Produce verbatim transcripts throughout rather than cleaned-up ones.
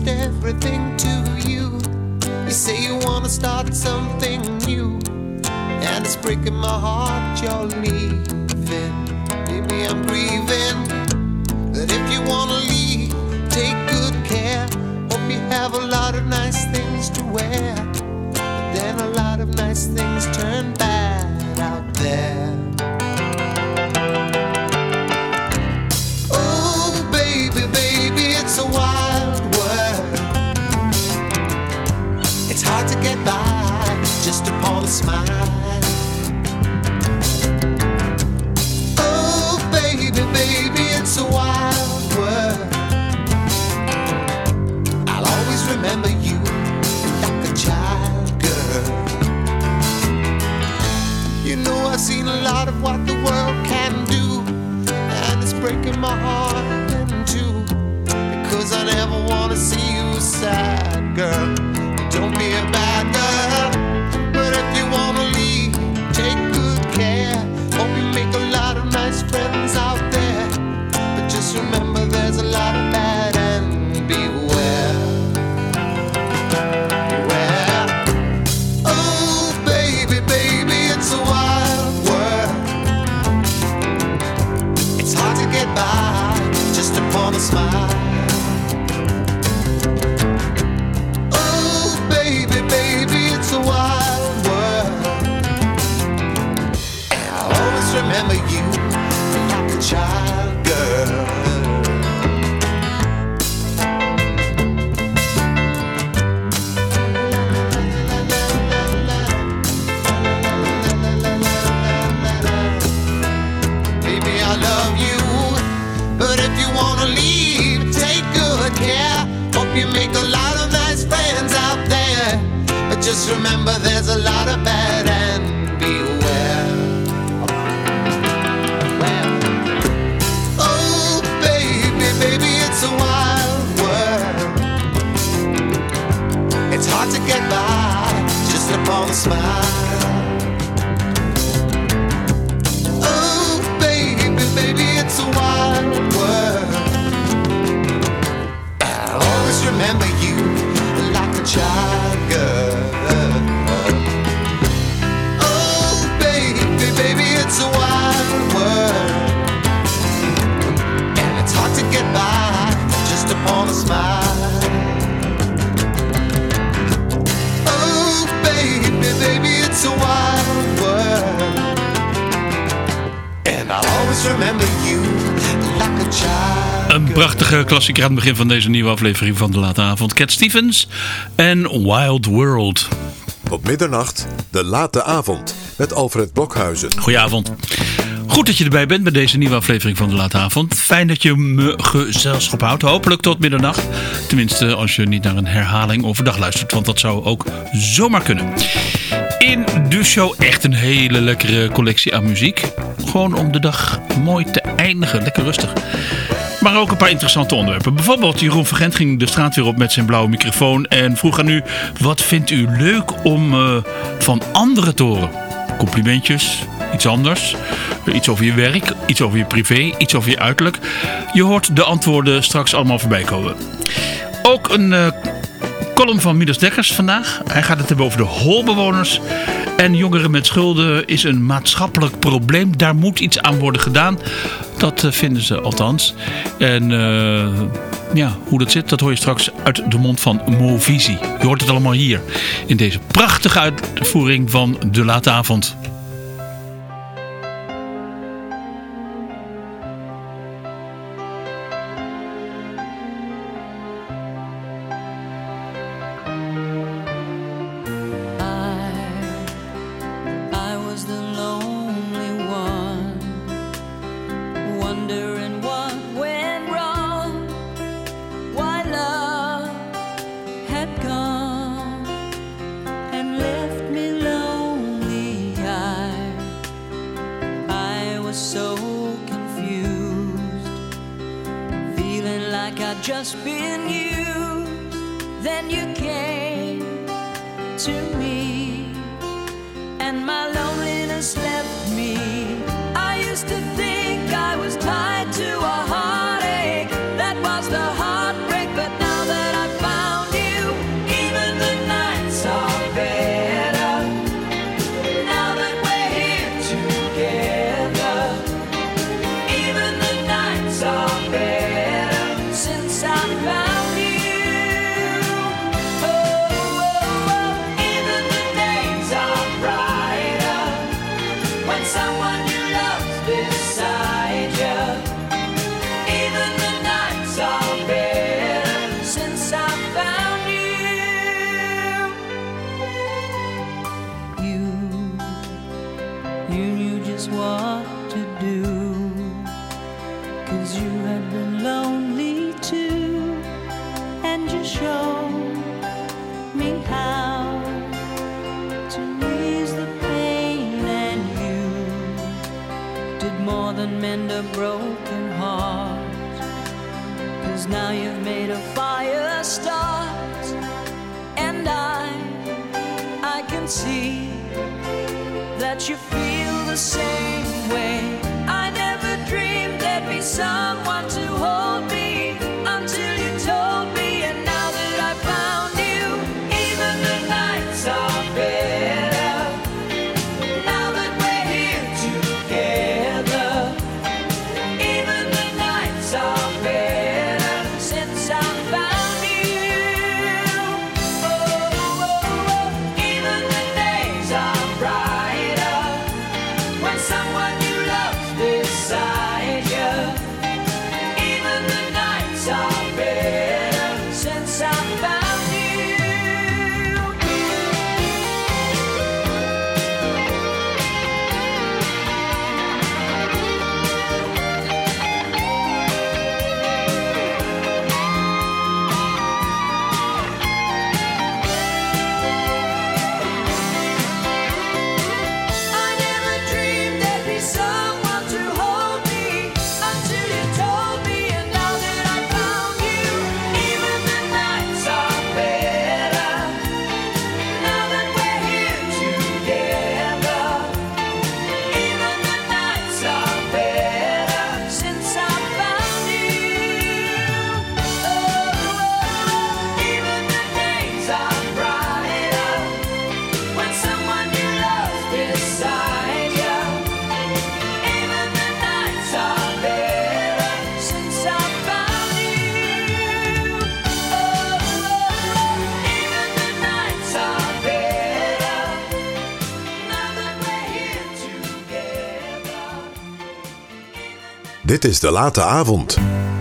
lost everything to you. You say you wanna start something new, and it's breaking my heart you're leaving. Maybe I'm grieving, but if you wanna leave, take good care. Hope you have a lot of nice things to wear, but then a lot of nice things turn bad out there. Oh baby, baby, it's a wild world. It's hard to get by just upon a smile. Oh baby, baby, it's a wild world. I'll always remember you like a child, girl. You know I've seen a lot of what the world can do, and it's breaking my heart in two, because I never want to see you sad, girl. Don't be a bad girl, but if you want to leave, take good care. Hope you make a lot of nice friends out there, but just remember there's a lot of bad and beware. Beware. Oh baby, baby, it's a wild world. It's hard to get by just upon a smile. Oh baby, baby, it's a wild world, and I'll always remember you like a child, girl. Baby, I love you, but if you wanna leave, take good care. Hope you make a lot of nice friends out there, but just remember there's a lot of bad and beware. Well, oh baby, baby, it's a wild world. It's hard to get by just upon a smile. Oh baby, baby, it's a wild world. I'll always remember you like a child, girl. Oh baby, baby, it's a wild world, and it's hard to get by just upon a smile. Oh baby, baby, it's a wild world, and I'll always remember you like a child. Een prachtige klassieker aan het begin van deze nieuwe aflevering van De Late Avond. Cat Stevens en Wild World. Tot middernacht, De Late Avond met Alfred Blokhuizen. Goedenavond. Goed dat je erbij bent bij deze nieuwe aflevering van De Late Avond. Fijn dat je me gezelschap houdt. Hopelijk tot middernacht. Tenminste als je niet naar een herhaling overdag luistert. Want dat zou ook zomaar kunnen. In de show echt een hele lekkere collectie aan muziek. Gewoon om de dag mooi te eindigen. Lekker rustig. Maar ook een paar interessante onderwerpen. Bijvoorbeeld Jeroen Vergent ging de straat weer op met zijn blauwe microfoon. En vroeg aan u, wat vindt u leuk om uh, van anderen te horen? Complimentjes, iets anders. Iets over je werk, iets over je privé, iets over je uiterlijk. Je hoort de antwoorden straks allemaal voorbij komen. Ook een uh, column van Midas Dekkers vandaag. Hij gaat het hebben over de holbewoners. En jongeren met schulden is een maatschappelijk probleem. Daar moet iets aan worden gedaan. Dat uh, vinden ze althans. En uh, ja, hoe dat zit, dat hoor je straks uit de mond van Movisie. Je hoort het allemaal hier. In deze prachtige uitvoering van De Late Avond. Just been used, then you came to me, and my loneliness left me. I used to think I was tied to a heartache, that was the heartbreak, but now that I found found you. You, you knew just what to do, 'cause you had been lonely too, and you showed me how to ease the pain, and you did more than mend a broken heart, 'cause now you've made a fire start, and I, I can see that you feel the same way. I never dreamed there'd be someone to hold me until you told me, and now that I found you, even the nights are better. Now that we're here together, even the nights are better since I found you. Oh, oh, oh. Even the days are brighter when someone you love's beside you. Even the nights are better since I found you. I never dreamed there'd be someone to hold me until you told me, and now that I found you, even the nights are better. Now that we're here together, even the nights are better since I found you. Oh, even the days are brighter when someone you love's beside you. Even the nights are better since I found you. Oh, even the nights are better now that we're here together. Dit is De Late Avond.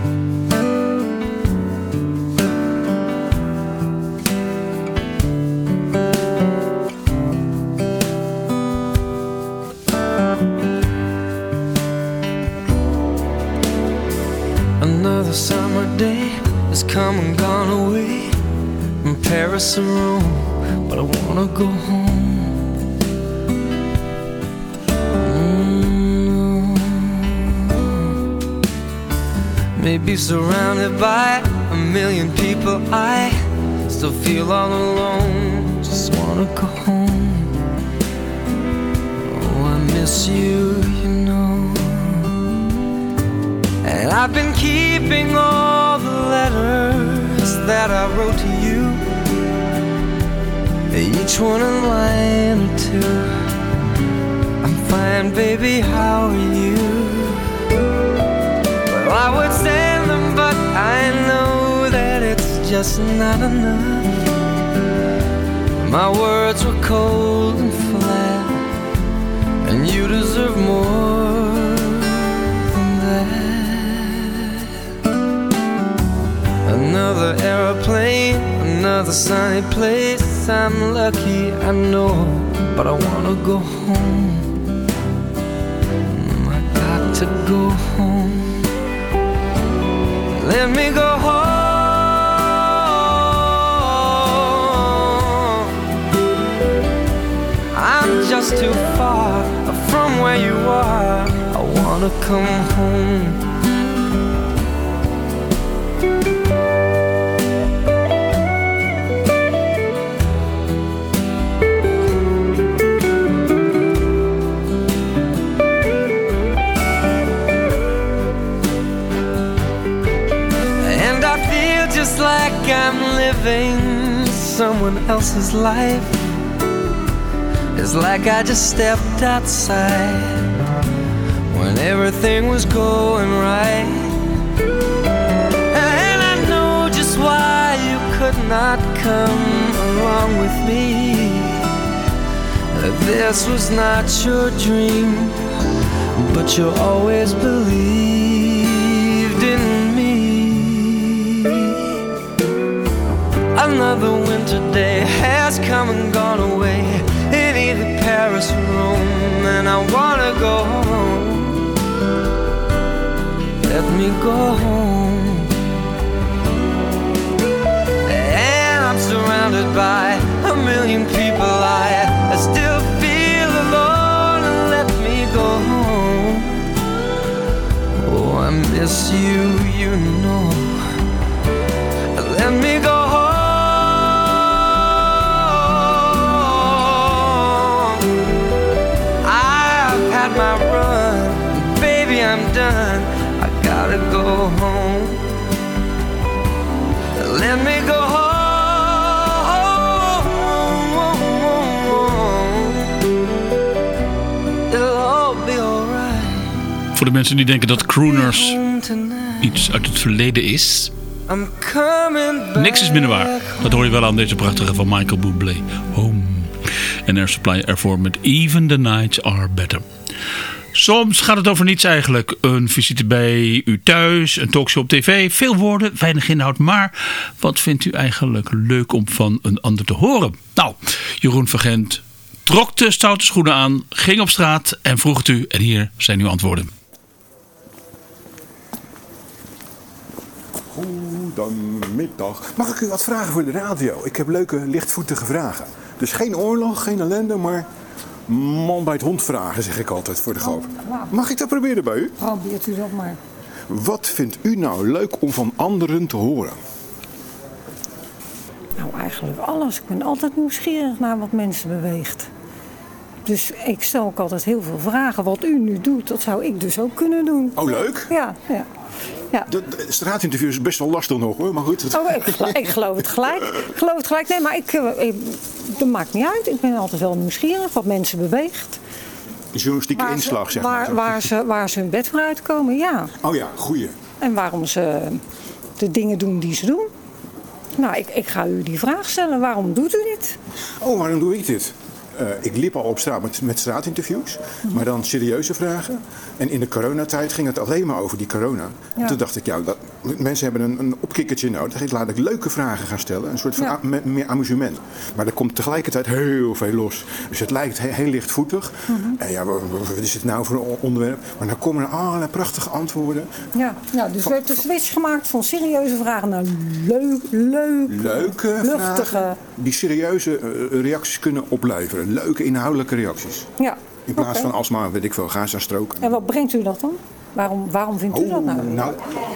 Another summer day has come and gone away from Paris or Rome, but I wanna go home. Mm. Maybe surrounded by a million people, I still feel all alone. Just wanna go home. Oh, I miss you, you know. And I've been keeping all the letters that I wrote to you, each one a line or two. I'm fine, baby, how are you? Well, I would send them, but I know that it's just not enough. My words were cold and flat, and you deserve more than that. Another airplane, another sunny place. I'm lucky, I know, but I wanna go home. Mm, I got to go home. Let me go home. I'm just too far from where you are. I wanna come home. Just like I'm living someone else's life. It's like I just stepped outside when everything was going right. And I know just why you could not come along with me. That this was not your dream, but you always believed in me. Another winter day has come and gone away in either Paris or Rome, and I wanna go home. Let me go home. And I'm surrounded by a million people. I, I still feel alone, and let me go home. Oh, I miss you, you know. Let me go home. I've had my run, baby, I'm done. I gotta go home. Let me go home. It'll all be alright. Voor de mensen die denken dat crooners iets uit het verleden is, I'm coming back. niks is minder waar. Dat hoor je wel aan deze prachtige van Michael Bublé. Home. En Air Supply ervoor met Even the Nights Are Better. Soms gaat het over niets eigenlijk. Een visite bij u thuis, een talkshow op tv. Veel woorden, weinig inhoud. Maar wat vindt u eigenlijk leuk om van een ander te horen? Nou, Jeroen van Gent trok de stoute schoenen aan, ging op straat en vroeg het u. En hier zijn uw antwoorden. Goedemiddag. Mag ik u wat vragen voor de radio? Ik heb leuke, lichtvoetige vragen. Dus geen oorlog, geen ellende, maar man bij het hond vragen, zeg ik altijd voor de grap. Mag ik dat proberen bij u? Probeert u dat maar. Wat vindt u nou leuk om van anderen te horen? Nou, eigenlijk alles. Ik ben altijd nieuwsgierig naar wat mensen beweegt. Dus ik stel ook altijd heel veel vragen. Wat u nu doet, dat zou ik dus ook kunnen doen. Oh, leuk. Ja, ja. Ja. De, de straatinterview is best wel lastig nog hoor, maar goed. Oh, ik, gelo- ik geloof het gelijk. Ik geloof het gelijk. Nee, maar ik, uh, ik, dat maakt niet uit. Ik ben altijd wel nieuwsgierig wat mensen beweegt. Journalistieke Waar ze- inslag, zeg maar. waar, waar, ze, waar ze hun bed voor uitkomen, ja. Oh ja, goeie. En waarom ze de dingen doen die ze doen. Nou, ik, ik ga u die vraag stellen. Waarom doet u dit? Oh, waarom doe ik dit? Uh, ik liep al op straat met, met straatinterviews, maar dan serieuze vragen. En in de coronatijd ging het alleen maar over die corona. Ja. Toen dacht ik, ja, dat, mensen hebben een, een opkikkertje nodig. Laat ik leuke vragen gaan stellen, een soort van Ja. a, me- meer amusement. Maar er komt tegelijkertijd heel veel los. Dus het lijkt he, heel lichtvoetig. Mm-hmm. En ja, wat, wat is het nou voor een onderwerp? Maar dan komen er allerlei prachtige antwoorden. Ja, ja, dus werd de switch gemaakt van serieuze vragen naar leuk, leuk, Leuke luchtige. vragen die serieuze uh, reacties kunnen opleveren. Leuke inhoudelijke reacties. Ja. In plaats Oké. van alsmaar, weet ik veel, Gaza strook. En wat brengt u dat dan? Waarom, waarom vindt u dat nou? nou,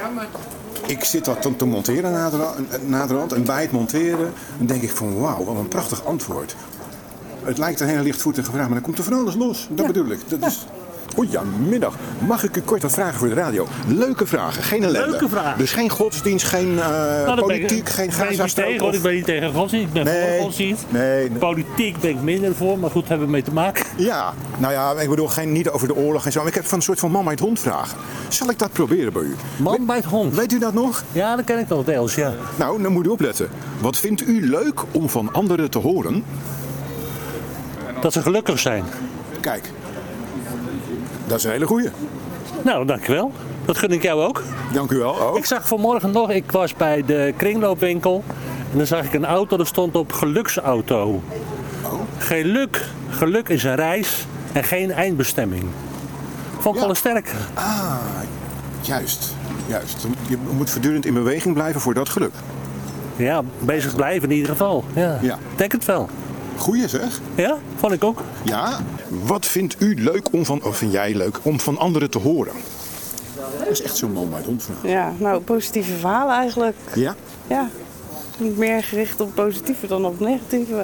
ik zit dat te, te monteren naderhand, naderhand en bij het monteren dan denk ik van wauw, wat een prachtig antwoord. Het lijkt een hele lichtvoetige vraag, maar dan komt er van alles los. Dat Ja. bedoel ik. Dat is... Goedemiddag. Mag ik u kort wat vragen voor de radio? Leuke vragen, geen ellende. Leuke vragen. Dus geen godsdienst, geen uh, Nou, daar ben politiek, ik, geen ben ik niet Gaza-strook. tegen, want of- ik ben niet tegen godsdienst. Ik ben Nee, voor godsdienst. nee, nee. Politiek ben ik minder voor, maar goed, hebben we mee te maken. Ja, nou ja, ik bedoel geen, niet over de oorlog en zo. Maar ik heb van een soort van man bij het hond vragen. Zal ik dat proberen bij u? Man bij het hond. Weet u dat nog? Ja, dat ken ik wel deels, ja. Nou, dan moet u opletten. Wat vindt u leuk om van anderen te horen? Dat ze gelukkig zijn. Kijk, dat is een hele goeie. Nou, dankjewel. Dat gun ik jou ook. Dank u wel. Oh. Ik zag vanmorgen nog, ik was bij de kringloopwinkel. En dan zag ik een auto, er stond op geluksauto. Geluk, geluk is een reis en geen eindbestemming. Vond ik Ja. wel een sterk. Ah, juist. Juist. Je moet voortdurend in beweging blijven voor dat geluk. Ja, bezig blijven in ieder geval. Ja, Ja. denk het wel. Goeie zeg. Ja, vond ik ook. Ja. Wat vindt u leuk om van, of vind jij leuk om van anderen te horen? Dat is echt zo'n man bij het hond vraag. Ja, nou, positieve verhalen eigenlijk. Ja? Ja, niet meer gericht op positieve dan op negatieve.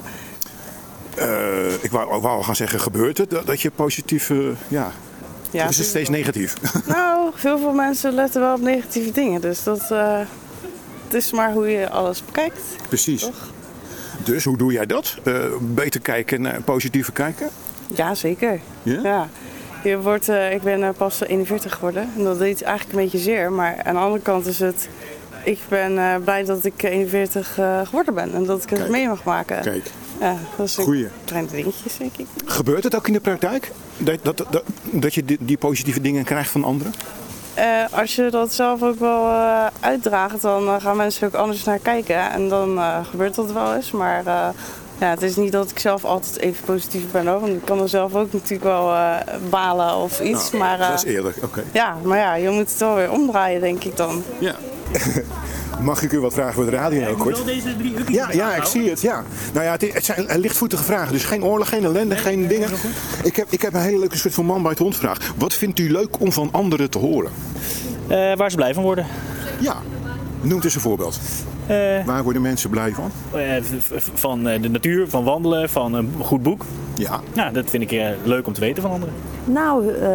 Uh, ik wou, wou gaan zeggen, gebeurt het dat, dat je positief... Uh, ja, Ja, of is het steeds negatief? Nou, heel veel mensen letten wel op negatieve dingen. Dus dat, uh, het is maar hoe je alles bekijkt. Precies. Toch? Dus hoe doe jij dat? Uh, beter kijken naar positieve kijken? Ja, zeker. Ja? Ja. Je wordt, uh, ik ben uh, pas eenenveertig geworden. En dat deed eigenlijk een beetje zeer. Maar aan de andere kant is het... Ik ben uh, blij dat ik eenenveertig uh, geworden ben. En dat ik het Kijk. mee mag maken. Kijk. Ja, dat is een Goeie. kleine dingetjes, denk ik. Gebeurt het ook in de praktijk? Dat, dat, dat, dat je die, die positieve dingen krijgt van anderen? uh, als je dat zelf ook wel uh, uitdraagt, dan uh, gaan mensen ook anders naar kijken. En dan uh, gebeurt dat wel eens. Maar uh, ja, het is niet dat ik zelf altijd even positief ben. Hoor. Want ik kan er zelf ook natuurlijk wel uh, balen of iets. Nou, maar, uh, dat is eerlijk, oké. Okay. Ja, maar ja, je moet het wel weer omdraaien, denk ik dan. Ja. Mag ik u wat vragen voor de radio heel kort? Ja, ja, ik zie het. Ja. Nou ja, het, het zijn lichtvoetige vragen. Dus geen oorlog, geen ellende, geen dingen. Ik heb, ik heb een hele leuke soort van man bij het hond vraag. Wat vindt u leuk om van anderen te horen? Uh, waar ze blij van worden. Ja, noem eens een voorbeeld. Uh, waar worden mensen blij van? Uh, van de natuur, van wandelen, van een goed boek. Ja. Nou, dat vind ik uh, leuk om te weten van anderen. Nou, uh,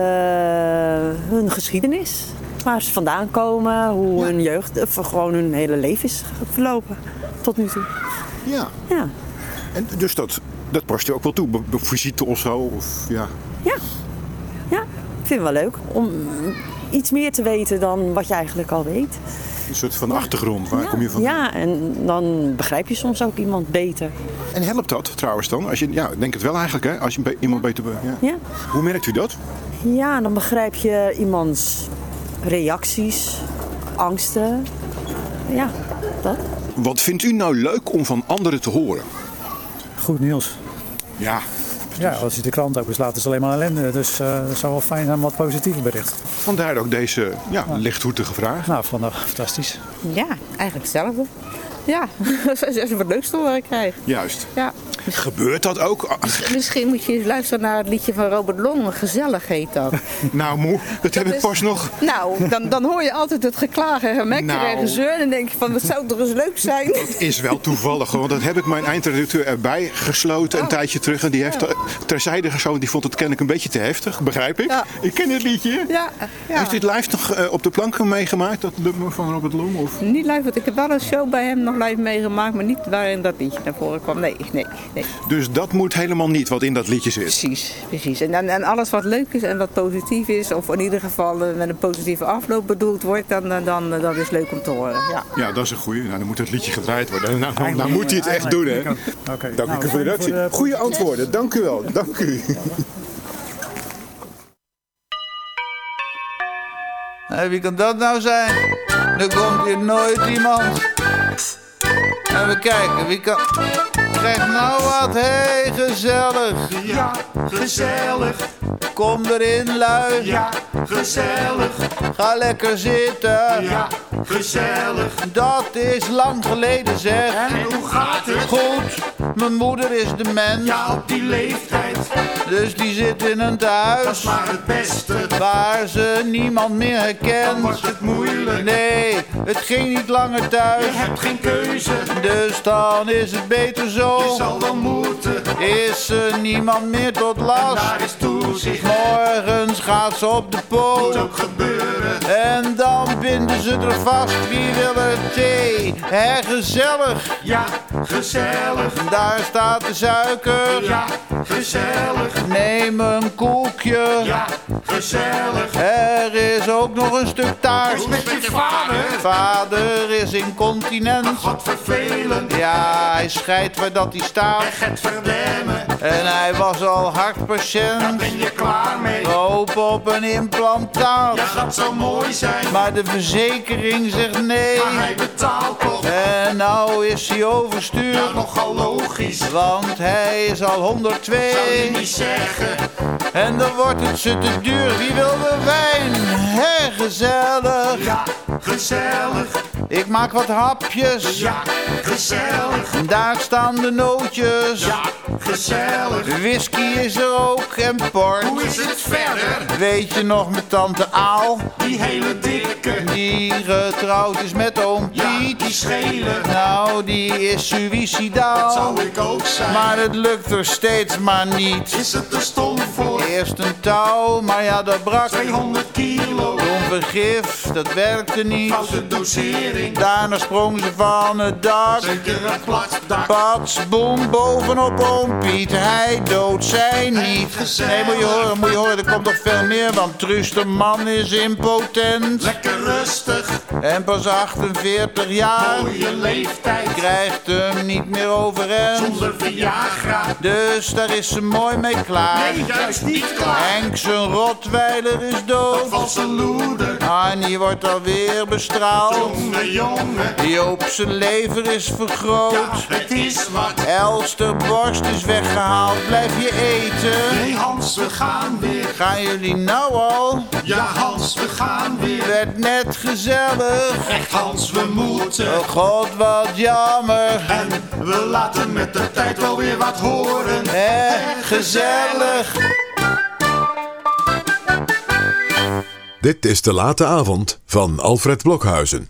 hun geschiedenis. Waar ze vandaan komen, hoe ja. hun jeugd, of gewoon hun hele leven is verlopen tot nu toe. Ja. ja. En dus dat, dat past je ook wel toe, op visite of zo? Of, ja. ja. Ja, ik vind het wel leuk om iets meer te weten dan wat je eigenlijk al weet. Een soort van achtergrond, waar ja. kom je van? Ja, en dan begrijp je soms ook iemand beter. En helpt dat trouwens dan? Als je, ja, ik denk het wel eigenlijk, hè? Als je be- iemand beter... Ja. Ja. Hoe merkt u dat? Ja, dan begrijp je iemands reacties, angsten. Ja, dat. Wat vindt u nou leuk om van anderen te horen? Goed nieuws. Ja. Ja, als je de krant ook eens laat, is alleen maar ellende. Dus uh, het zou wel fijn zijn om wat positieve bericht. Vandaar ook deze ja, ja. lichtvoetige vraag. Nou, vandaag fantastisch. Ja, eigenlijk hetzelfde. Ja, dat is wat leuks wat ik krijg. Juist. Ja. Gebeurt dat ook? Misschien moet je eens luisteren naar het liedje van Robert Long. Gezellig heet dat. Nou moe, dat, dat heb ik is... pas nog. Nou, dan, dan hoor je altijd het geklaag en gemekker nou, en gezeur. En dan denk je van, dat zou toch eens leuk zijn? Dat is wel toevallig. Want dat heb ik mijn eindredacteur erbij gesloten oh. een tijdje terug. En die heeft ja. terzijde geschoten. Die vond het kennelijk een beetje te heftig, begrijp ik. Ja. Ik ken het liedje. Ja. Ja. Heeft u het live nog uh, op de planken meegemaakt? Dat nummer van Robert Long? Of? Niet live, want ik heb wel een show bij hem nog live meegemaakt. Maar niet waarin dat liedje naar voren kwam. Nee, nee, nee. Dus dat moet helemaal niet wat in dat liedje zit? Precies, precies. En, en, en alles wat leuk is en wat positief is, of in ieder geval met een positieve afloop bedoeld wordt, dan, dan, dan dat is leuk om te horen. Ja, ja dat is een goeie. Nou, dan moet het liedje gedraaid worden. Nou, nou, nou moet hij het echt doen, hè? Okay. Dank nou, u voor de reactie. Goeie antwoorden, dank u wel. Dank u. Hey, wie kan dat nou zijn? Er komt hier nooit iemand. En we kijken, wie kan... Krijg nou wat, hey, gezellig. Ja, gezellig. Kom erin, lui. Ja, gezellig. Ga lekker zitten. Ja, gezellig. Dat is lang geleden, zeg. En hoe gaat het? Goed, mijn moeder is dement. Ja, op die leeftijd. Dus die zit in een tehuis. Dat is maar het beste. Waar ze niemand meer herkent. Dan wordt het moeilijk. Nee, het ging niet langer thuis. Je hebt geen keuze. Dus dan is het beter zo. Je zal wel moeten. Is er niemand meer tot last. En daar is toezicht. Morgens gaat ze op de poot. Moet ook gebeuren. En dan binden ze er vast. Wie wil er thee? Hè, gezellig. Ja, gezellig. Daar staat de suiker. Ja, gezellig. Neem een koekje. Ja, gezellig. Er is ook nog een stuk taart. Hoe is het met je vader? Vader is incontinent. Ach, wat vervelend. Ja, hij scheidt waar dat hij staat. En gaat verdemmen. En hij was al hartpatiënt. Daar ben je klaar mee. Hoop op een implantaat. Ja, dat zou mooi zijn. Maar de verzekering zegt nee. Maar hij betaalt toch. En nou is hij overstuur. Ja, nogal logisch. Want hij is al honderdtwee. Zou je niet zeggen. En dan wordt het ze te duur. Wie wil de wijn? Hé, gezellig. Ja, gezellig. Ik maak wat hapjes. Ja, gezellig. Daar staan de nootjes. Ja, gezellig. Whisky is er ook en port. Hoe is het verder? Weet je nog met tante Aal? Die hele dikke. Die getrouwd is met oom Piet. Ja, die schelen. Nou, die is suïcidaal. Dat zou ik ook zijn. Maar het lukt er steeds maar niet. Is het te stom voor? Eerst een touw, maar ja, dat brak. tweehonderd kilo. Toen vergif, dat werkte niet. Foute dosering. Daarna sprong ze van het dak. Zeker een platdak. Pats, boem, bovenop oom Piet. Hij dood, zij niet. Nee, moet je horen, moet je horen, er komt nog veel meer. Want Truus de man is impotent. Lekker rustig. En pas achtenveertig jaar. Mooie leeftijd. Krijgt hem niet meer overeind. Zonder Viagra. Dus daar is ze mooi mee klaar. Nee, juist niet. niet klaar. Henk zijn rotweiler is dood. Valse loeder. Annie wordt alweer bestraald. Jongen, jongen. Joop zijn lever is vergroot. Ja, het is wat. Elster borst is weggehaald. Blijf je eten? Nee Hans, we gaan weer. Gaan jullie nou al? Ja Hans, we gaan weer. Werd net gezellig. Echt Hans, we moeten. Oh god, wat jammer. En we laten met de tijd wel weer wat horen. Eh, gezellig. Dit is De Late Avond van Alfred Blokhuizen.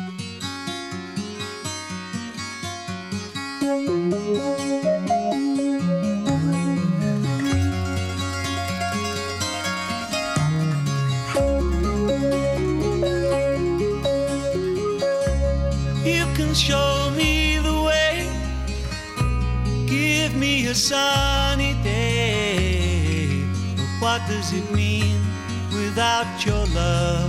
You can show me the way. Give me a sunny day. But what does it mean without your love?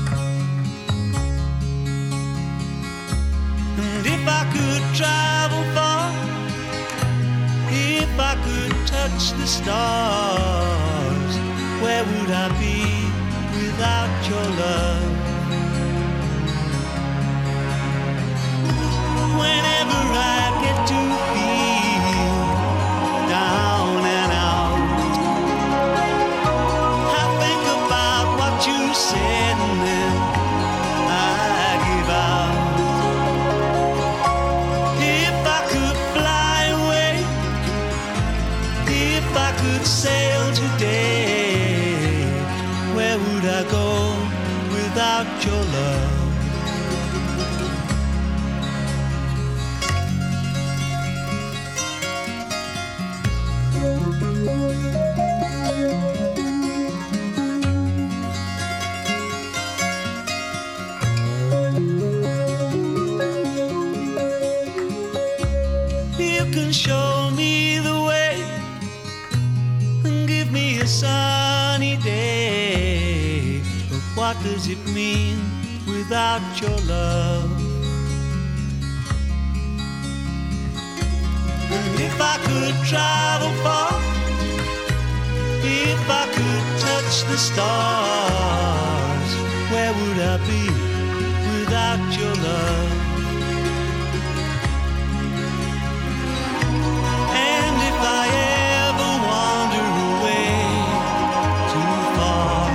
And if I could travel far, if I could touch the stars, where would I be without your love? Whenever I get to feel down and out, I think about what you said and then I give out. If I could fly away, if I could sail today, where would I go without your love? You can show me the way and give me a sunny day. But what does it mean without your love? And if I could travel far, if I could touch the stars, where would I be without your love? And if I ever wander away too far,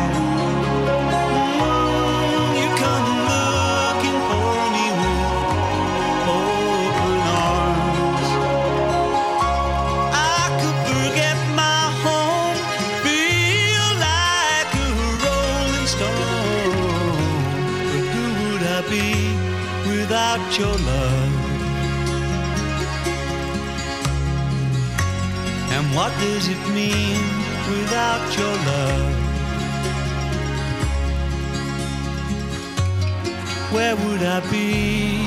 mm, you come looking for me with open arms. I could forget my home, feel like a rolling stone. But who would I be without your love? And what does it mean without your love? Where would I be?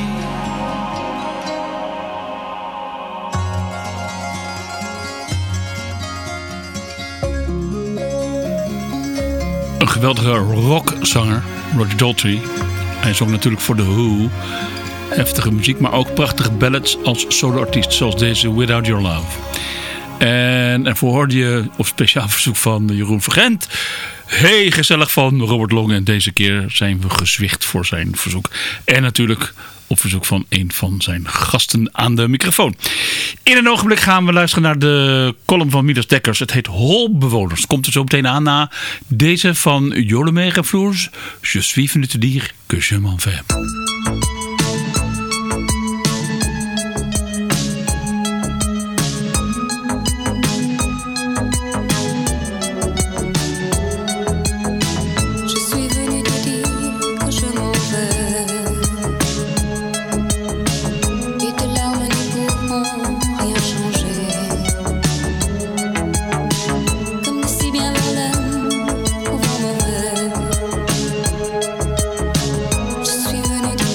Een geweldige rockzanger, Roger Daltrey. Hij zong natuurlijk voor The Who. Heftige muziek, maar ook prachtige ballads als soloartiest, zoals deze Without Your Love. En ervoor hoorde je op speciaal verzoek van Jeroen Vergent. Hey, gezellig van Robert Long. En deze keer zijn we gezwicht voor zijn verzoek. En natuurlijk op verzoek van een van zijn gasten aan de microfoon. In een ogenblik gaan we luisteren naar de column van Midas Dekkers. Het heet Holbewoners. Komt er zo meteen aan na deze van Joleme Reflours. Je suis venu te dire que je m'en vais. Je suis venu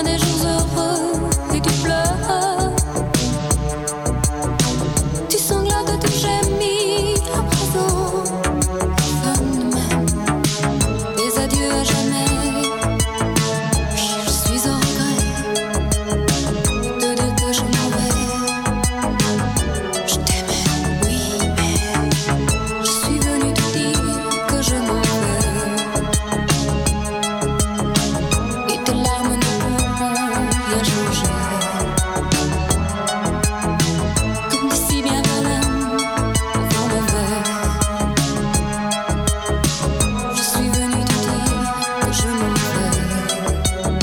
souviens des jours heureux et tu pleures. Tu sanglotes, tu gémis à présent. Personne ne m'aime. Des adieux à jamais. Oui, je suis au regret de dire que je m'en vais. Je t'aimais, oui, mais je suis venue te dire que je m'en vais. Et tes larmes ne pourront rien changer. Comme dit si bien Verlaine, vent mauvais. Je suis venue te dire que je m'en vais.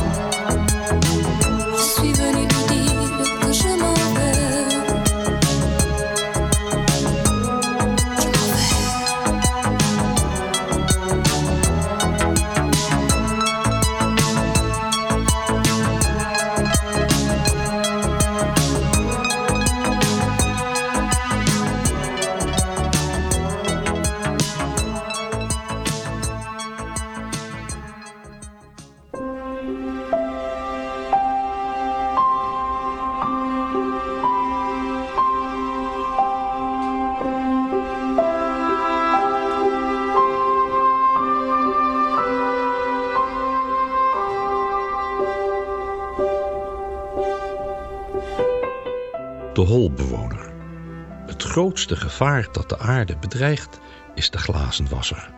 Je suis venue te dire que je m'en vais. Je m'en vais. De holbewoner. Het grootste gevaar dat de aarde bedreigt is de glazenwasser.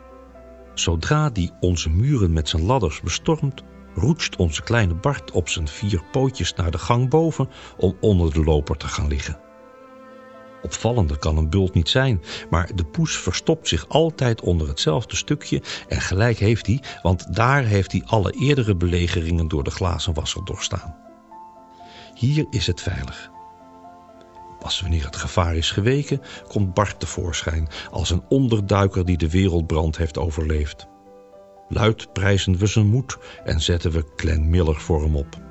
Zodra die onze muren met zijn ladders bestormt, roetst onze kleine Bart op zijn vier pootjes naar de gang boven om onder de loper te gaan liggen. Opvallender kan een bult niet zijn, maar de poes verstopt zich altijd onder hetzelfde stukje en gelijk heeft hij, want daar heeft hij alle eerdere belegeringen door de glazenwasser doorstaan. Hier is het veilig. Pas wanneer het gevaar is geweken, komt Bart tevoorschijn als een onderduiker die de wereldbrand heeft overleefd. Luid prijzen we zijn moed en zetten we Glenn Miller voor hem op.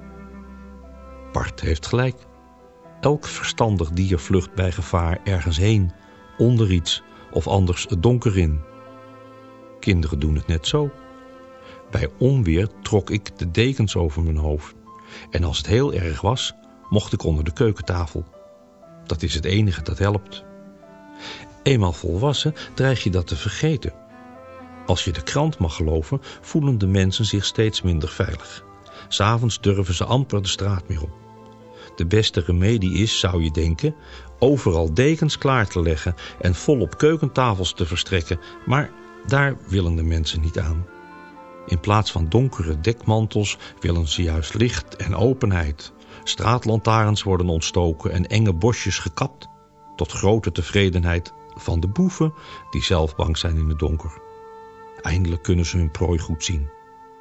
Bart heeft gelijk. Elk verstandig dier vlucht bij gevaar ergens heen, onder iets of anders het donker in. Kinderen doen het net zo. Bij onweer trok ik de dekens over mijn hoofd. En als het heel erg was, mocht ik onder de keukentafel. Dat is het enige dat helpt. Eenmaal volwassen dreig je dat te vergeten. Als je de krant mag geloven, voelen de mensen zich steeds minder veilig. 'S Avonds durven ze amper de straat meer op. De beste remedie is, zou je denken, overal dekens klaar te leggen en volop keukentafels te verstrekken, maar daar willen de mensen niet aan. In plaats van donkere dekmantels willen ze juist licht en openheid. Straatlantaarns worden ontstoken en enge bosjes gekapt, tot grote tevredenheid van de boeven die zelf bang zijn in het donker. Eindelijk kunnen ze hun prooi goed zien.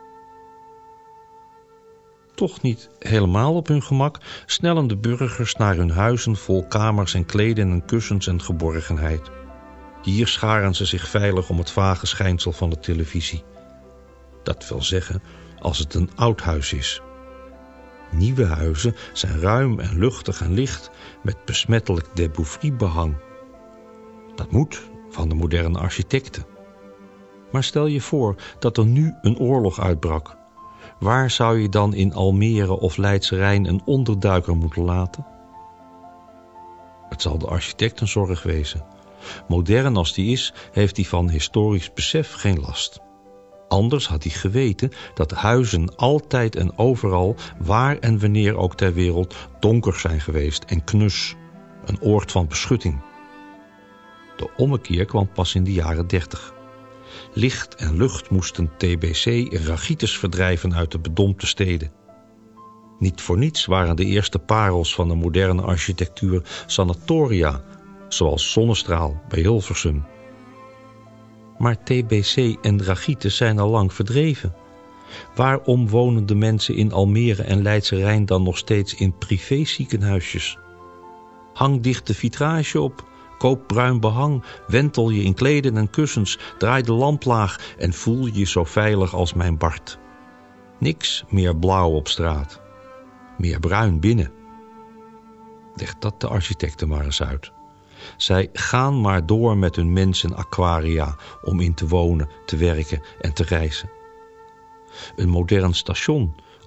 Toch niet helemaal op hun gemak snellen de burgers naar hun huizen vol kamers en kleden en kussens en geborgenheid. Hier scharen ze zich veilig om het vage schijnsel van de televisie. Dat wil zeggen, als het een oud huis is. Nieuwe huizen zijn ruim en luchtig en licht met besmettelijk de Beauvry behang. Dat moet van de moderne architecten. Maar stel je voor dat er nu een oorlog uitbrak. Waar zou je dan in Almere of Leidse Rijn een onderduiker moeten laten? Het zal de architect een zorg wezen. Modern als die is, heeft hij van historisch besef geen last. Anders had hij geweten dat huizen altijd en overal, waar en wanneer ook ter wereld, donker zijn geweest en knus, een oord van beschutting. De ommekeer kwam pas in de jaren dertig. Licht en lucht moesten T B C en Rachitis verdrijven uit de bedompte steden. Niet voor niets waren de eerste parels van de moderne architectuur sanatoria, zoals Zonnestraal bij Hilversum. Maar T B C en Rachitis zijn al lang verdreven. Waarom wonen de mensen in Almere en Leidse Rijn dan nog steeds in privéziekenhuisjes? Hang dichte vitrage op, koop bruin behang, wentel je in kleden en kussens, draai de lamp laag en voel je zo veilig als mijn Bart. Niks meer blauw op straat, meer bruin binnen. Leg dat de architecten maar eens uit. Zij gaan maar door met hun mensen-aquaria om in te wonen, te werken en te reizen. Een modern station,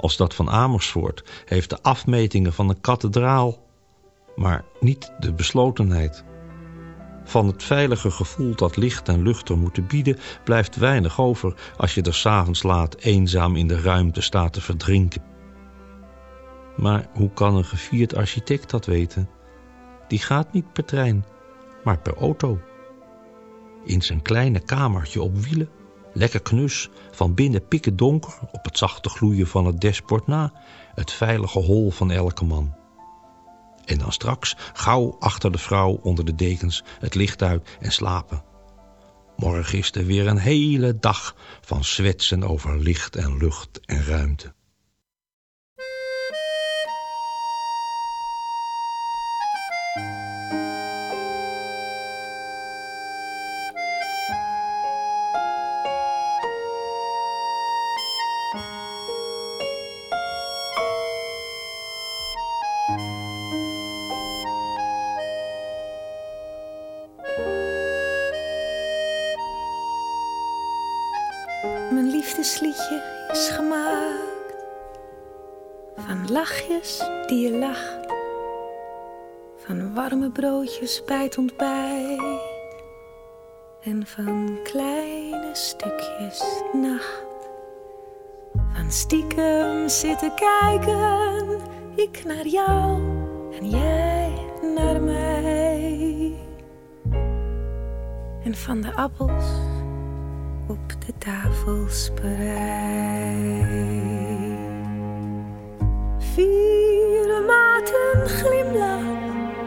als dat van Amersfoort heeft de afmetingen van een kathedraal, maar niet de beslotenheid. Van het veilige gevoel dat licht en lucht er moeten bieden, blijft weinig over als je er 's avonds laat eenzaam in de ruimte staat te verdrinken. Maar hoe kan een gevierd architect dat weten? Die gaat niet per trein, maar per auto. In zijn kleine kamertje op wielen, lekker knus, van binnen pikken donker, op het zachte gloeien van het dashboard na, het veilige hol van elke man. En dan straks gauw achter de vrouw onder de dekens, het licht uit en slapen. Morgen is er weer een hele dag van zwetsen over licht en lucht en ruimte. Mijn liefdesliedje is gemaakt van lachjes die je lacht, van warme broodjes bij het ontbijt en van kleine stukjes nacht. Van stiekem zitten kijken, ik naar jou en jij naar mij. En van de appels op de tafelspreid. Vier maten glimlach,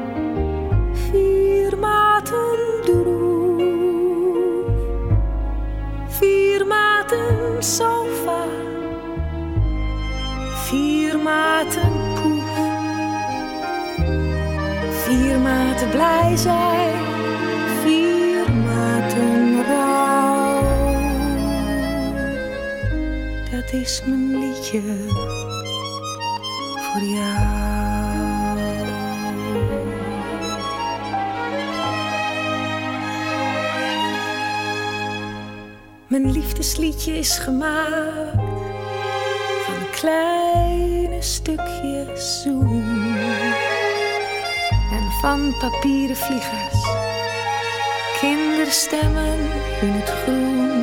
vier maten droef, vier maten sofa, vier maten poef, vier maten blij zijn, vier maten rouw. Dat is mijn liedje voor jou. Mijn liefdesliedje is gemaakt van kleine stukjes zoen en van papieren vliegers, kinderstemmen in het groen.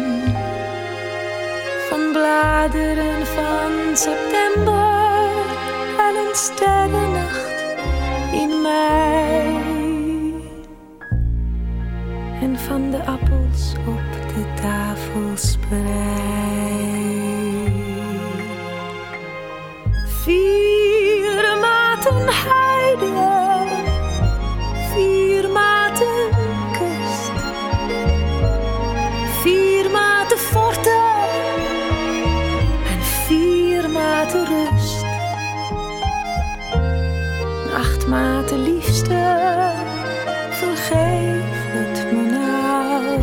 Van bladeren van september en een sterrennacht in mei. En van de appels op de tafelspreid. Vier maten heide, vier maten kust, vier maten forte, vier maten rust, acht maten liefste, vergeef het me nou.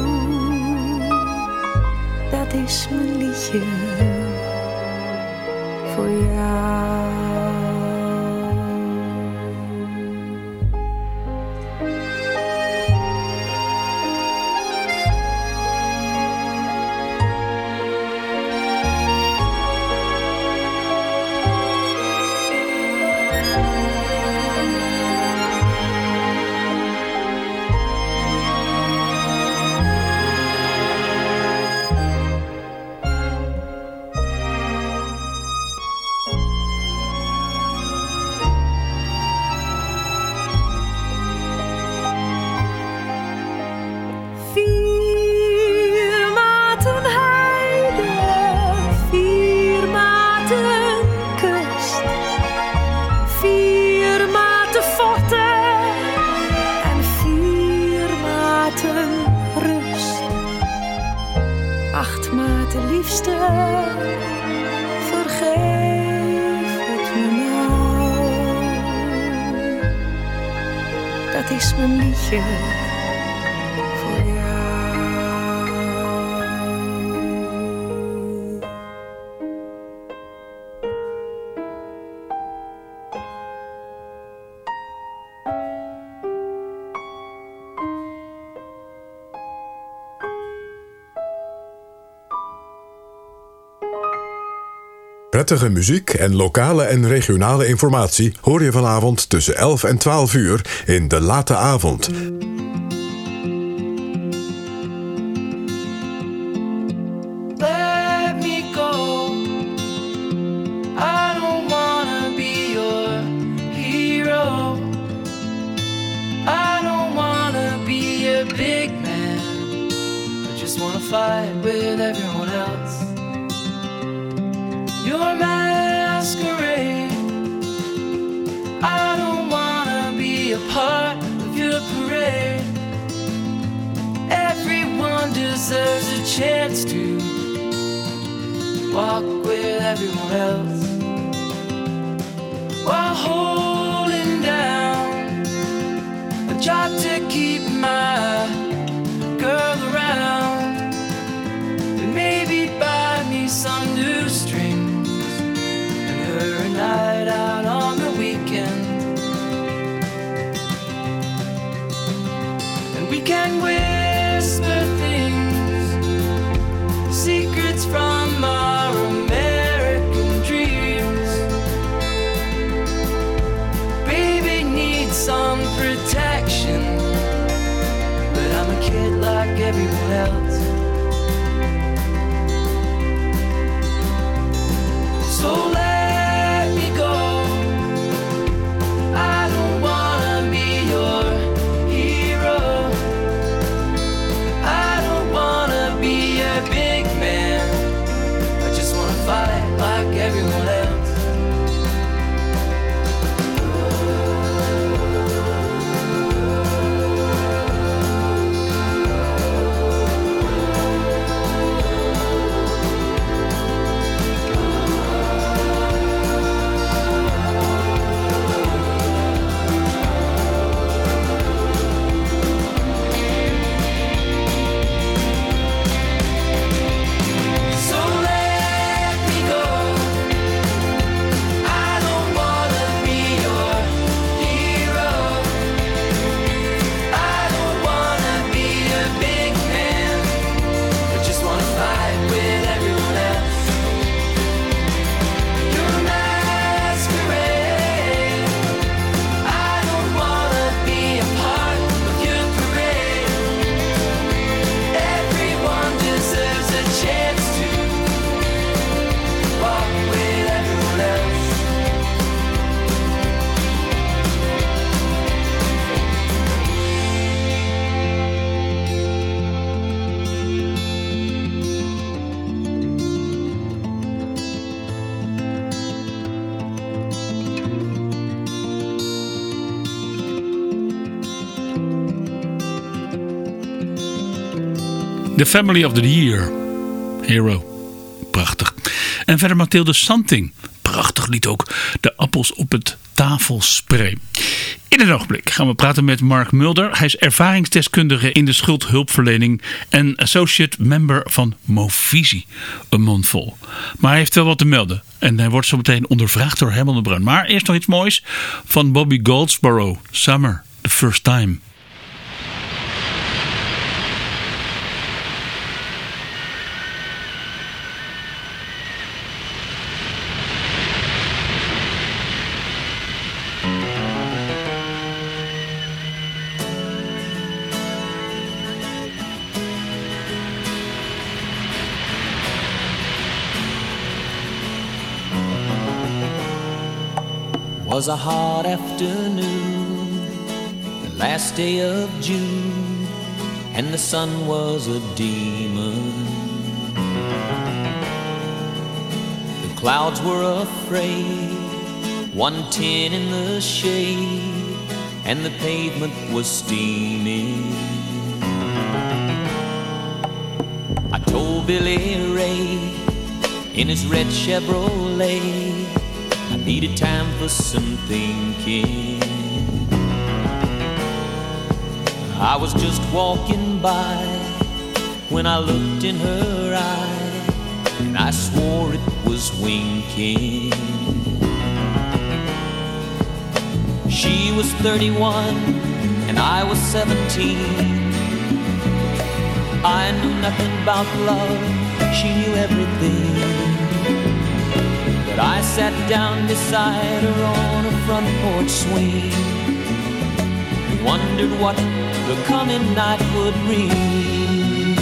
Dat is mijn liedje voor jou. Dat is mijn liedje voor jou. Prettige muziek en lokale en regionale informatie hoor je vanavond tussen elf en twaalf uur in De Late Avond. Let me go. I don't wanna be your hero. I don't wanna be a big man. I just wanna fight with everyone else. Your masquerade. I don't wanna be a part of your parade. Everyone deserves a chance to walk with everyone else while holding down a job to keep my girl around and maybe buy me some new strings and her a night out on the weekend. And we can whisper things, secrets from our American dreams. Baby needs some protection, but I'm a kid like everyone else. So let me go. I don't wanna be your hero. I don't wanna be a big man. I just wanna fight like everyone else. The Family of the Year. Hero. Prachtig. En verder Mathilde Santing. Prachtig lied ook. De appels op het tafelspray. In een ogenblik gaan we praten met Mark Mulder. Hij is ervaringsdeskundige in de schuldhulpverlening en associate member van Movisie. Een mond vol. Maar hij heeft wel wat te melden. En hij wordt zo meteen ondervraagd door Herman de Bruin. Maar eerst nog iets moois van Bobby Goldsboro. Summer, the first time. Was a hot afternoon, the last day of June, and the sun was a demon. The clouds were afraid, one tin in the shade, and the pavement was steaming. I told Billy Ray in his red Chevrolet I needed time for some thinking. I was just walking by when I looked in her eye, and I swore it was winking. She was thirty-one and I was seventeen. I knew nothing about love, she knew everything. sat down beside her on a front porch swing and wondered what the coming night would bring.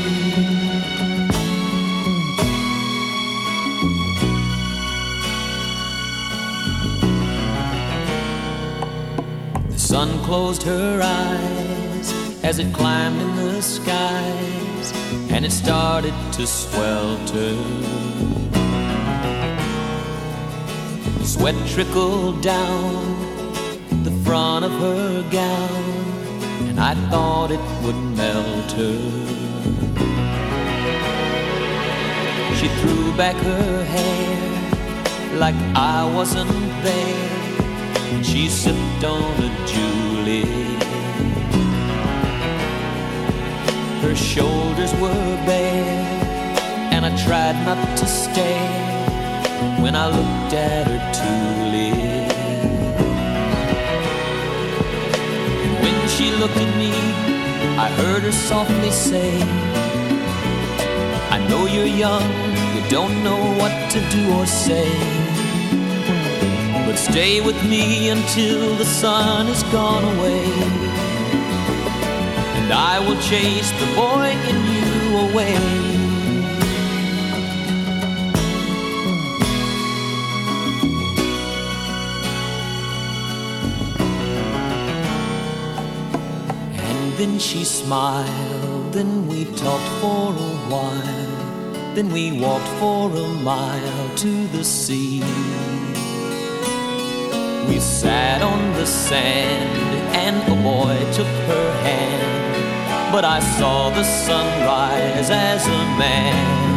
The sun closed her eyes as it climbed in the skies, and it started to swelter. Sweat trickled down the front of her gown, and I thought it would melt her. She threw back her hair like I wasn't there, and she sipped on a Juliet. Her shoulders were bare, and I tried not to stare when I looked at her tulip. And when she looked at me, I heard her softly say, I know you're young, you don't know what to do or say, but stay with me until the sun is gone away, and I will chase the boy in you away. Then she smiled, then we talked for a while, then we walked for a mile to the sea. We sat on the sand and a boy took her hand, but I saw the sun rise as a man.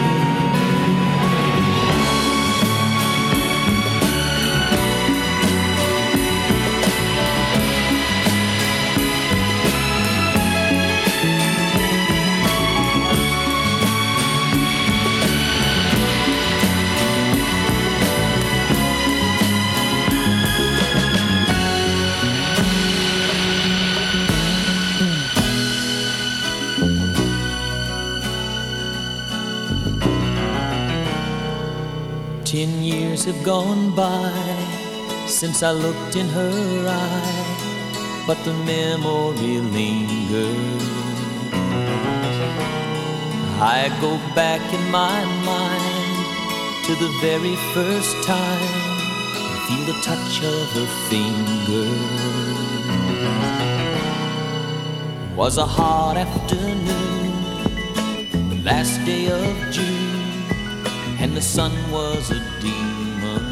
Ten years have gone by since I looked in her eye, but the memory lingers. I go back in my mind to the very first time and feel the touch of her fingers. It was a hot afternoon, the last day of June, and the sun was a demon.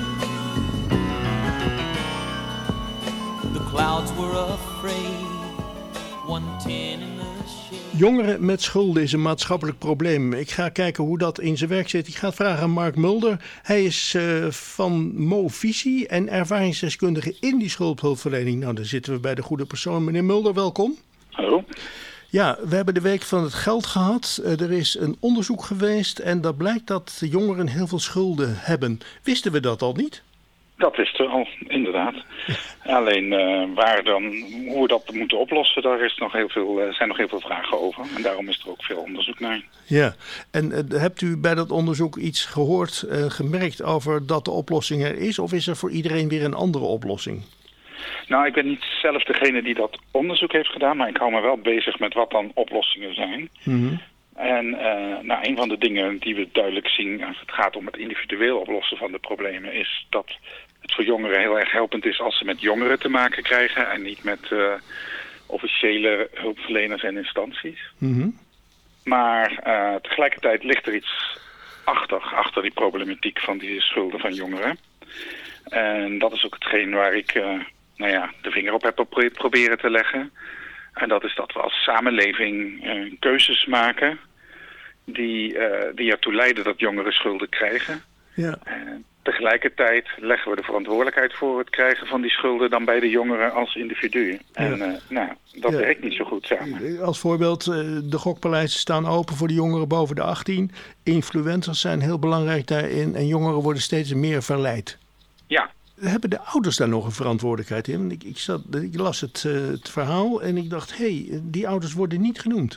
The clouds were afraid, one ten in the shade. Jongeren met schulden is een maatschappelijk probleem. Ik ga kijken hoe dat in zijn werk zit. Ik ga het vragen aan Mark Mulder. Hij is uh, van Movisie en ervaringsdeskundige in die schuldhulpverlening. Nou, dan zitten we bij de goede persoon. Meneer Mulder, welkom. Hallo. Ja, we hebben de week van het geld gehad. Uh, er is een onderzoek geweest en dat blijkt dat jongeren heel veel schulden hebben. Wisten we dat al niet? Dat wisten we al, inderdaad. Alleen uh, waar dan, hoe we dat moeten oplossen, daar is nog heel veel, uh, zijn nog heel veel vragen over. En daarom is er ook veel onderzoek naar. Ja, en uh, hebt u bij dat onderzoek iets gehoord, uh, gemerkt over dat de oplossing er is? Of is er voor iedereen weer een andere oplossing? Nou, ik ben niet zelf degene die dat onderzoek heeft gedaan, maar ik hou me wel bezig met wat dan oplossingen zijn. Mm-hmm. En uh, nou, een van de dingen die we duidelijk zien als het gaat om het individueel oplossen van de problemen is dat het voor jongeren heel erg helpend is als ze met jongeren te maken krijgen en niet met uh, officiële hulpverleners en instanties. Mm-hmm. Maar uh, tegelijkertijd ligt er iets achter, achter die problematiek van die schulden van jongeren. En dat is ook hetgeen waar ik uh, nou ja, de vinger op heb proberen te leggen. En dat is dat we als samenleving uh, keuzes maken die, uh, die ertoe leiden dat jongeren schulden krijgen. Ja. En tegelijkertijd leggen we de verantwoordelijkheid voor het krijgen van die schulden dan bij de jongeren als individu. Ja. En uh, nou, dat ja. werkt niet zo goed samen. Als voorbeeld, de gokpaleizen staan open voor de jongeren boven de achttien. Influencers zijn heel belangrijk daarin en jongeren worden steeds meer verleid. Ja. Hebben de ouders daar nog een verantwoordelijkheid in? Ik, ik, zat, ik las het, uh, het verhaal en ik dacht, hé, hey, die ouders worden niet genoemd.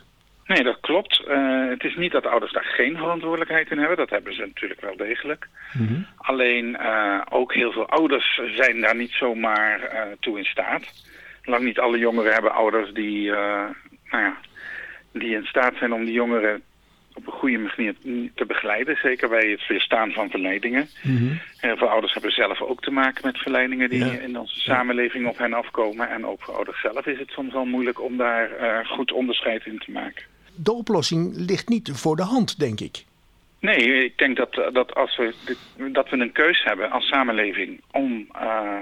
Nee, dat klopt. Uh, het is niet dat ouders daar geen verantwoordelijkheid in hebben. Dat hebben ze natuurlijk wel degelijk. Mm-hmm. Alleen uh, ook heel veel ouders zijn daar niet zomaar uh, toe in staat. Lang niet alle jongeren hebben ouders die, uh, nou ja, die in staat zijn om die jongeren op een goede manier te begeleiden. Zeker bij het weerstaan van verleidingen. Mm-hmm. Heel veel ouders hebben zelf ook te maken met verleidingen die ja. in onze samenleving op hen afkomen. En ook voor ouders zelf is het soms wel moeilijk om daar uh, goed onderscheid in te maken. De oplossing ligt niet voor de hand, denk ik. Nee, ik denk dat, dat, als we, dat we een keus hebben als samenleving om uh,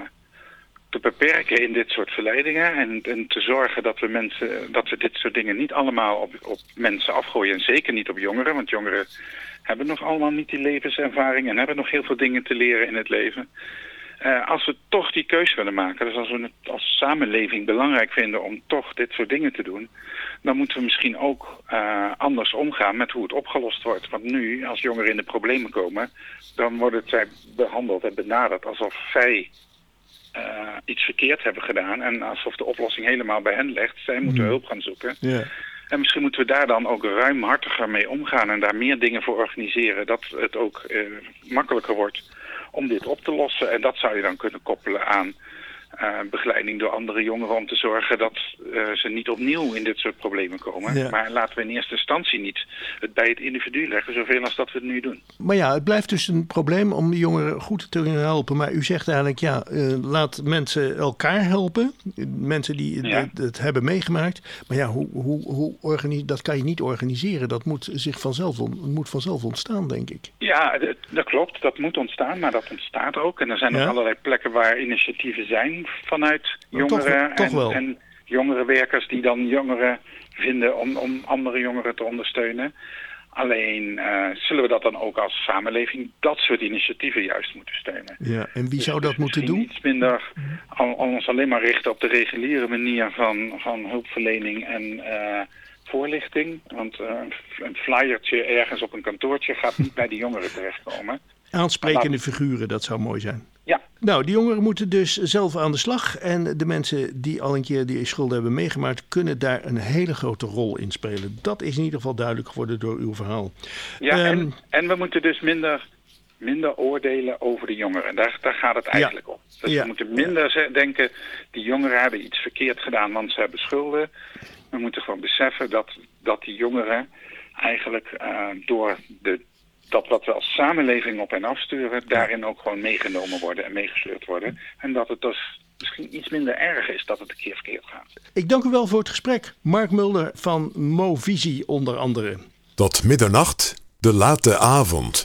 te beperken in dit soort verleidingen. En, en te zorgen dat we, mensen, dat we dit soort dingen niet allemaal op, op mensen afgooien. En zeker niet op jongeren, want jongeren hebben nog allemaal niet die levenservaring en hebben nog heel veel dingen te leren in het leven. Uh, als we toch die keus willen maken, dus als we het als samenleving belangrijk vinden om toch dit soort dingen te doen, dan moeten we misschien ook uh, anders omgaan met hoe het opgelost wordt. Want nu, als jongeren in de problemen komen, dan worden zij behandeld en benaderd alsof zij uh, iets verkeerd hebben gedaan en alsof de oplossing helemaal bij hen ligt. Zij moeten hulp gaan zoeken. Yeah. En misschien moeten we daar dan ook ruimhartiger mee omgaan en daar meer dingen voor organiseren, dat het ook uh, makkelijker wordt om dit op te lossen. En dat zou je dan kunnen koppelen aan uh, begeleiding door andere jongeren om te zorgen dat uh, ze niet opnieuw in dit soort problemen komen. Ja. Maar laten we in eerste instantie niet het bij het individu leggen, zoveel als dat we het nu doen. Maar ja, het blijft dus een probleem om de jongeren goed te kunnen helpen. Maar u zegt eigenlijk, ja, uh, laat mensen elkaar helpen. Mensen die ja. het, het hebben meegemaakt. Maar ja, hoe, hoe, hoe organi- dat kan je niet organiseren. Dat moet zich vanzelf, on- moet vanzelf ontstaan, denk ik. Ja, dat, dat klopt. Dat moet ontstaan, maar dat ontstaat ook. En er zijn ja. ook allerlei plekken waar initiatieven zijn vanuit jongeren toch, toch en, en jongerenwerkers die dan jongeren vinden om, om andere jongeren te ondersteunen. Alleen uh, zullen we dat dan ook als samenleving dat soort initiatieven juist moeten steunen. Ja, en wie dus zou dat dus moeten doen? Iets minder al, ons alleen maar richten op de reguliere manier van, van hulpverlening en uh, voorlichting. Want uh, een flyertje ergens op een kantoortje gaat niet bij de jongeren terechtkomen. Aansprekende figuren, dat zou mooi zijn. Ja. Nou, die jongeren moeten dus zelf aan de slag. En de mensen die al een keer die schulden hebben meegemaakt, kunnen daar een hele grote rol in spelen. Dat is in ieder geval duidelijk geworden door uw verhaal. Ja, um, en, en we moeten dus minder, minder oordelen over de jongeren. Daar, daar gaat het eigenlijk ja. om. Dus ja. we moeten minder ja. denken, die jongeren hebben iets verkeerd gedaan, want ze hebben schulden. We moeten gewoon beseffen dat, dat die jongeren eigenlijk uh, door de dat wat we als samenleving op hen afsturen, daarin ook gewoon meegenomen worden en meegesleurd worden. En dat het dus misschien iets minder erg is dat het een keer verkeerd gaat. Ik dank u wel voor het gesprek. Mark Mulder van Movisie onder andere. Tot middernacht, de late avond.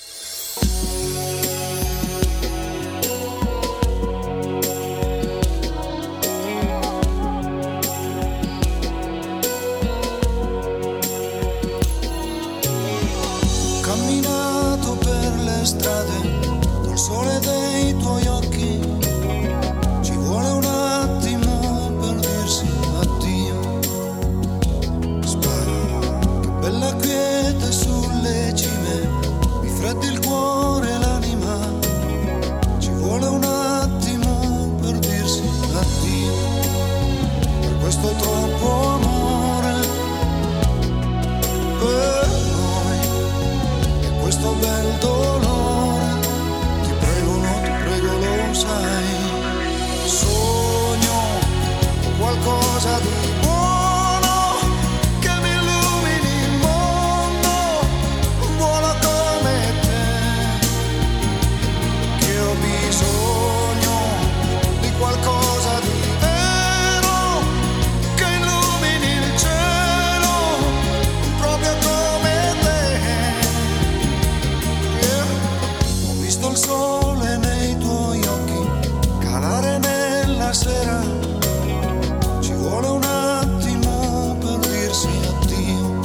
Col sole dei tuoi occhi ci vuole un attimo per dirsi addio. Spara, che bella quiete sulle cime, mi freddi il cuore e l'anima. Ci vuole un attimo per dirsi addio. Per questo troppo amore per noi e questo bel dolore. Sai, sogno qualcosa di buono che mi illumini il mondo, buono come te, che ho bisogno di qualcosa di vero che illumini il cielo, proprio come te. Yeah. Ho visto il sole nei tuoi calare nella sera, ci vuole un attimo per dirsi addio.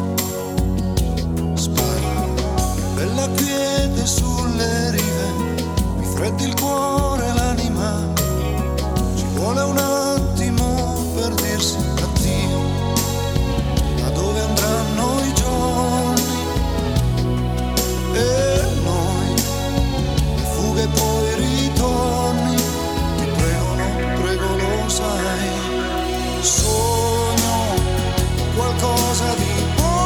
Spara, bella quiete sulle rive, mi freddi il cuore e l'anima. Ci vuole un attimo per dirsi addio. Ma dove andranno i giorni e noi, le fughe e poi ritorni. Sai, sogno qualcosa di buono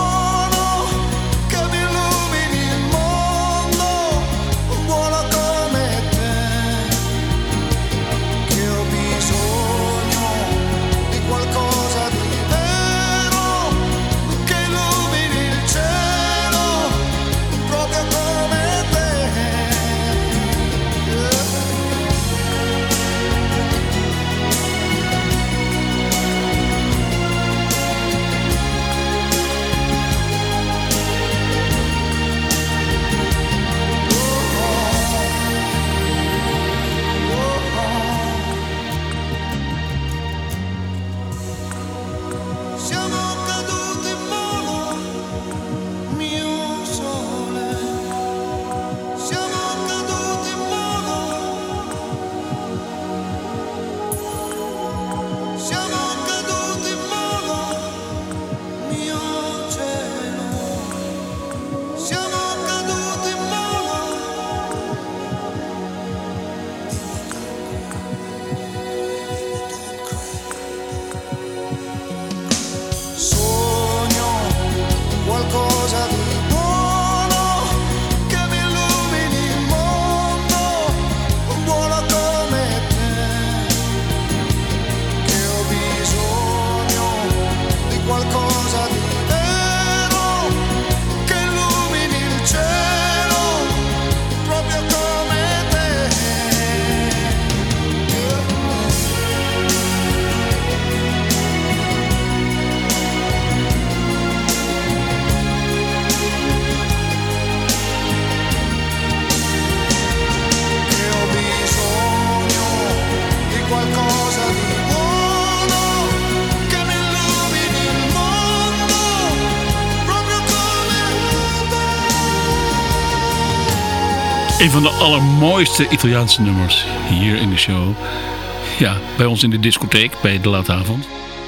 Een van de allermooiste Italiaanse nummers hier in de show. Ja, bij ons in de discotheek bij de late avond.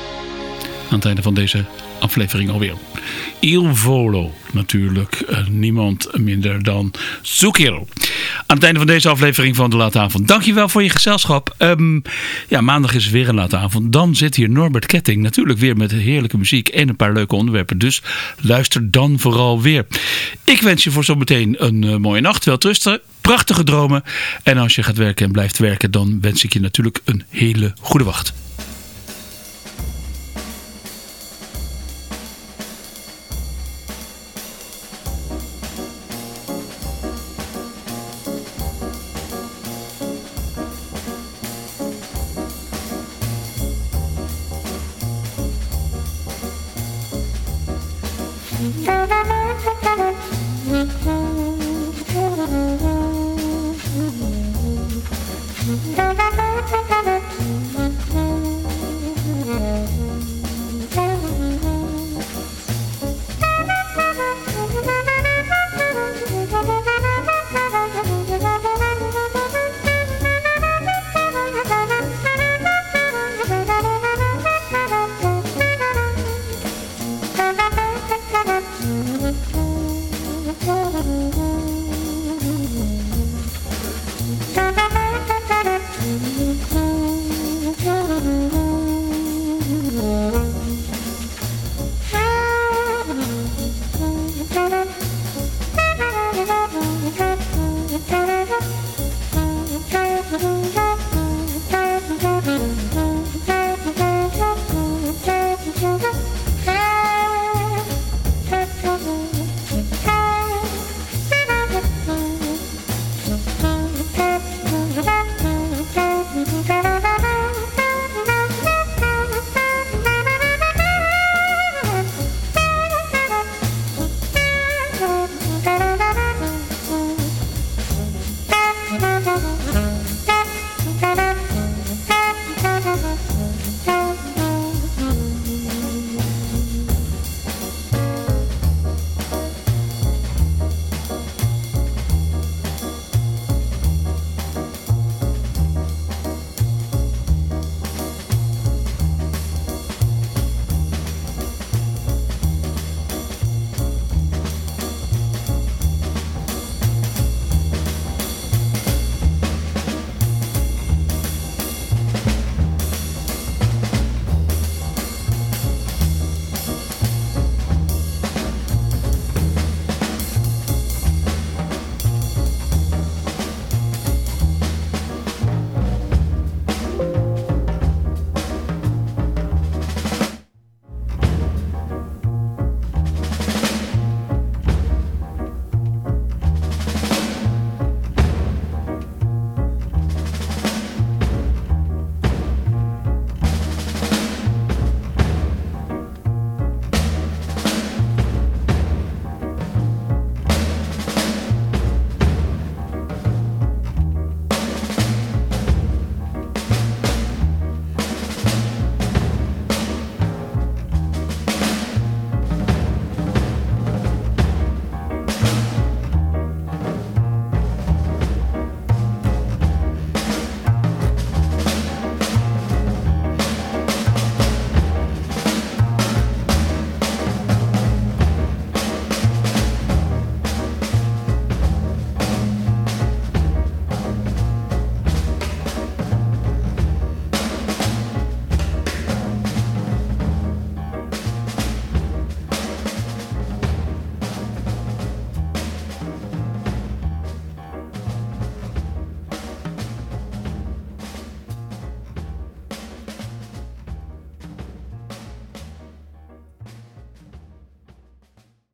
Aan het einde van deze aflevering alweer. Il Volo, natuurlijk uh, niemand minder dan Zucchero. Aan het einde van deze aflevering van de late avond. Dankjewel voor je gezelschap. Um, ja, maandag is weer een late avond. Dan zit hier Norbert Ketting. Natuurlijk weer met heerlijke muziek en een paar leuke onderwerpen. Dus luister dan vooral weer. Ik wens je voor zometeen een uh, mooie nacht. Wel rusten. Prachtige dromen. En als je gaat werken en blijft werken, dan wens ik je natuurlijk een hele goede wacht. Thank you.